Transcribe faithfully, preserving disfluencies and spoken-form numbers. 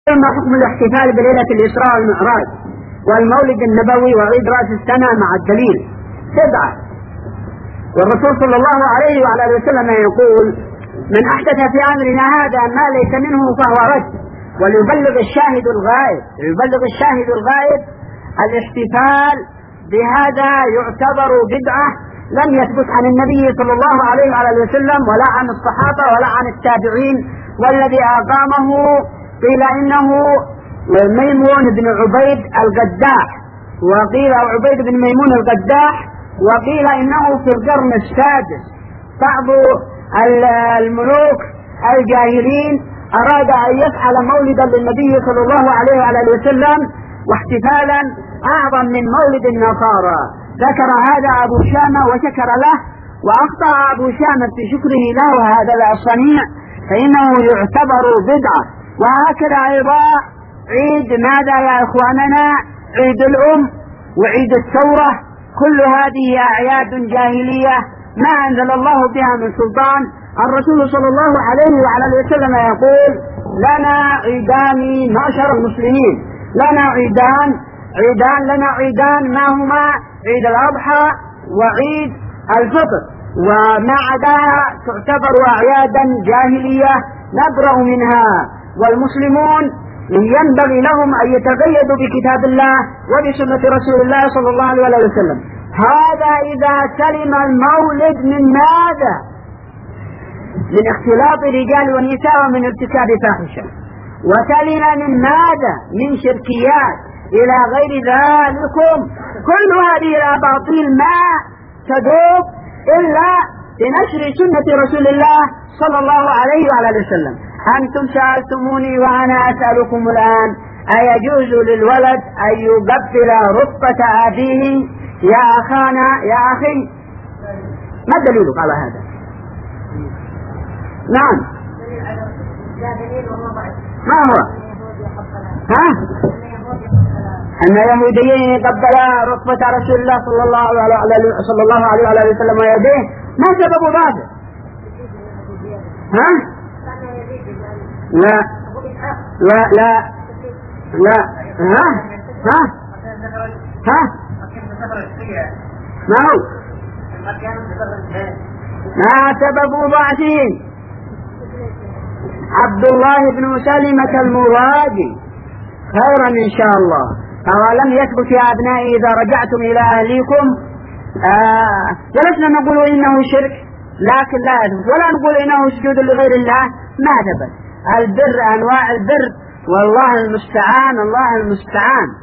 ما حكم الاحتفال بليلة الإسراء والمعراج والمولد النبوي وعيد رأس السنة مع الدليل؟ سبعة. والرسول صلى الله عليه وعلى اله وسلم يقول: من أحدث في أمرنا هذا ما ليس منه فهو رد. وليبلغ الشاهد الغائب يبلغ الشاهد الغائب الاحتفال بهذا يعتبر بدعة لم يثبت عن النبي صلى الله عليه وعلى اله وسلم ولا عن الصحابة ولا عن التابعين، والذي أقامه قيل إنه ميمون بن عبيد القداح، وقيل عبيد بن ميمون القداح، وقيل إنه في القرن السادس. بعض الملوك الجاهلين أراد أن يفعل مولدا للنبي صلى الله عليه وعلى اله وسلم واحتفالا أعظم من مولد النصارى. ذكر هذا أبو شامة وشكر له، وأخطأ أبو شامة في شكره له هذا الصنيع، فإنه يعتبر بدعة. وهكذا أيضا عيد ماذا يا إخواننا؟ عيد الأم وعيد الثورة، كل هذه أعياد جاهلية ما أنزل الله بها من سلطان. الرسول صلى الله عليه وعلى اله وسلم يقول: لنا عيدان معشر المسلمين، لنا عيدان عيدان لنا عيدان ما هما؟ عيد الأضحى وعيد الفطر، وما عداها تعتبر أعيادا جاهلية نبرأ منها. والمسلمون ينبغي لهم أن يتقيدوا بكتاب الله وبسنة رسول الله صلى الله عليه وسلم. هذا إذا سلم المولد من ماذا؟ من اختلاط الرجال والنساء ومن ارتكاب فاحشة. وسلم من ماذا؟ من شركيات إلى غير ذلكم. كل هذه الأباطيل ما تدوب إلا بنشر سنة رسول الله صلى الله عليه وعلى اله وسلم. أنتم سألتموني وأنا أسألكم الآن: أيجوز للولد أن يقبل رفقة أبيه؟ يا أخانا يا أخي، ما دليلك على هذا؟ نعم، ما هو؟ ها؟ أن يهوديين يقبلا رفقة رسول الله صلى الله عليه صلى الله عليه وعلى اله وسلم ويديه، ما سبب ذلك؟ ها؟ لا لا لا لا ها ها ها ما هو؟ ما سبب ضعفهم؟ عبد الله بن سلمة المرادي. خيرا إن شاء الله. أولم يثبت يا أبنائي إذا رجعتم إلى أهليكم؟ آه جلسنا نقول إنه شرك، لكن لا يثبت، ولا نقول إنه سجود لغير الله، ما ثبت. البر أنواع البر، والله المستعان الله المستعان.